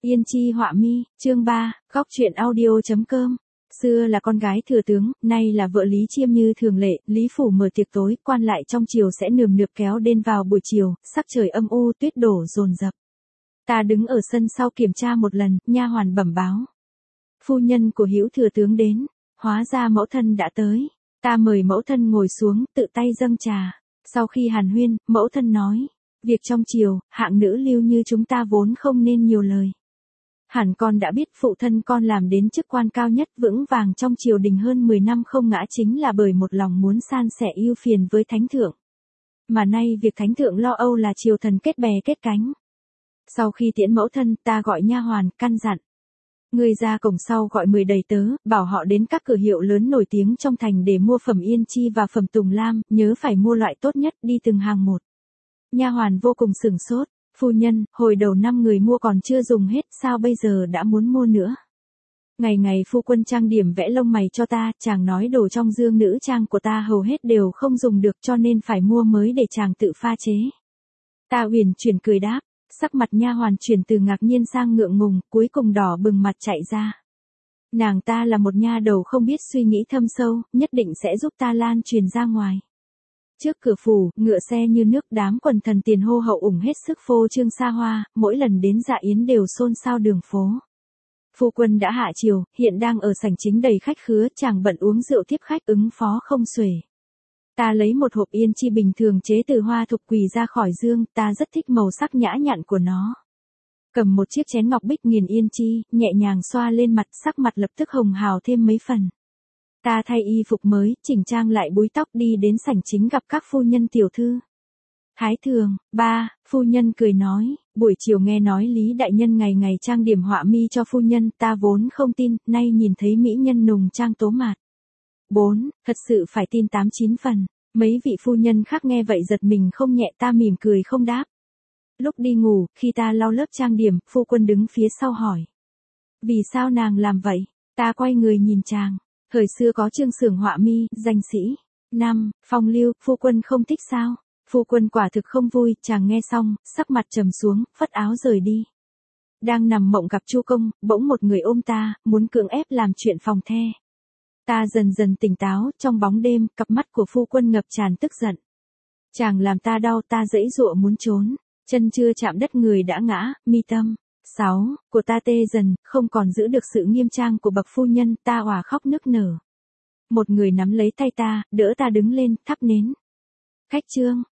Yên chi họa mi, chương 3, góc truyện audio.com. Xưa là con gái thừa tướng, nay là vợ Lý Chiêm như thường lệ, Lý phủ mở tiệc tối, quan lại trong triều sẽ nườm nượp kéo đến vào buổi chiều, sắc trời âm u, tuyết đổ dồn dập. Ta đứng ở sân sau kiểm tra một lần, nha hoàn bẩm báo. Phu nhân của Hữu thừa tướng đến, hóa ra mẫu thân đã tới. Ta mời mẫu thân ngồi xuống, tự tay dâng trà. Sau khi hàn huyên, mẫu thân nói, việc trong triều, hạng nữ lưu như chúng ta vốn không nên nhiều lời. Hẳn con đã biết phụ thân con làm đến chức quan cao nhất vững vàng trong triều đình hơn 10 năm không ngã chính là bởi một lòng muốn san sẻ ưu phiền với thánh thượng. Mà nay việc thánh thượng lo âu là triều thần kết bè kết cánh. Sau khi tiễn mẫu thân, ta gọi nha hoàn, căn dặn. Người ra cổng sau gọi 10 đầy tớ, bảo họ đến các cửa hiệu lớn nổi tiếng trong thành để mua phẩm Yên Chi và phẩm Tùng Lam, nhớ phải mua loại tốt nhất, đi từng hàng một. Nha hoàn vô cùng sửng sốt. Phu nhân, hồi đầu năm người mua còn chưa dùng hết, sao bây giờ đã muốn mua nữa? Ngày ngày phu quân trang điểm vẽ lông mày cho ta, chàng nói đồ trong dương nữ trang của ta hầu hết đều không dùng được cho nên phải mua mới để chàng tự pha chế. Ta uyển chuyển cười đáp, sắc mặt nha hoàn chuyển từ ngạc nhiên sang ngượng ngùng, cuối cùng đỏ bừng mặt chạy ra. Nàng ta là một nha đầu không biết suy nghĩ thâm sâu, nhất định sẽ giúp ta lan truyền ra ngoài. Trước cửa phủ, ngựa xe như nước, đám quần thần tiền hô hậu ủng hết sức phô trương xa hoa, mỗi lần đến dạ yến đều xôn xao đường phố. Phu quân đã hạ triều, hiện đang ở sảnh chính đầy khách khứa, chàng bận uống rượu tiếp khách ứng phó không xuể. Ta lấy một hộp Yên Chi bình thường chế từ hoa thục quỳ ra khỏi dương, ta rất thích màu sắc nhã nhặn của nó. Cầm một chiếc chén ngọc bích nghiền Yên Chi, nhẹ nhàng xoa lên mặt, sắc mặt lập tức hồng hào thêm mấy phần. Ta thay y phục mới, chỉnh trang lại búi tóc đi đến sảnh chính gặp các phu nhân tiểu thư. Thái thường, phu nhân cười nói, buổi chiều nghe nói Lý đại nhân ngày ngày trang điểm họa mi cho phu nhân, ta vốn không tin, nay nhìn thấy mỹ nhân nùng trang tố mạt. 4, thật sự phải tin 8-9 phần, mấy vị phu nhân khác nghe vậy giật mình không nhẹ, ta mỉm cười không đáp. Lúc đi ngủ, khi ta lau lớp trang điểm, phu quân đứng phía sau hỏi. Vì sao nàng làm vậy? Ta quay người nhìn chàng. Thời xưa có Trương Xưởng họa mi, danh sĩ. 5, phong lưu, phu quân không thích sao? Phu quân quả thực không vui, chàng nghe xong, sắc mặt trầm xuống, phất áo rời đi. Đang nằm mộng gặp Chu công, bỗng một người ôm ta, muốn cưỡng ép làm chuyện phòng the. Ta dần dần tỉnh táo, trong bóng đêm, cặp mắt của phu quân ngập tràn tức giận. Chàng làm ta đau, ta giãy giụa muốn trốn, chân chưa chạm đất người đã ngã, mi tâm. 6, của ta tê dần, không còn giữ được sự nghiêm trang của bậc phu nhân, ta òa khóc nức nở. Một người nắm lấy tay ta, đỡ ta đứng lên, thắp nến. Khách trương,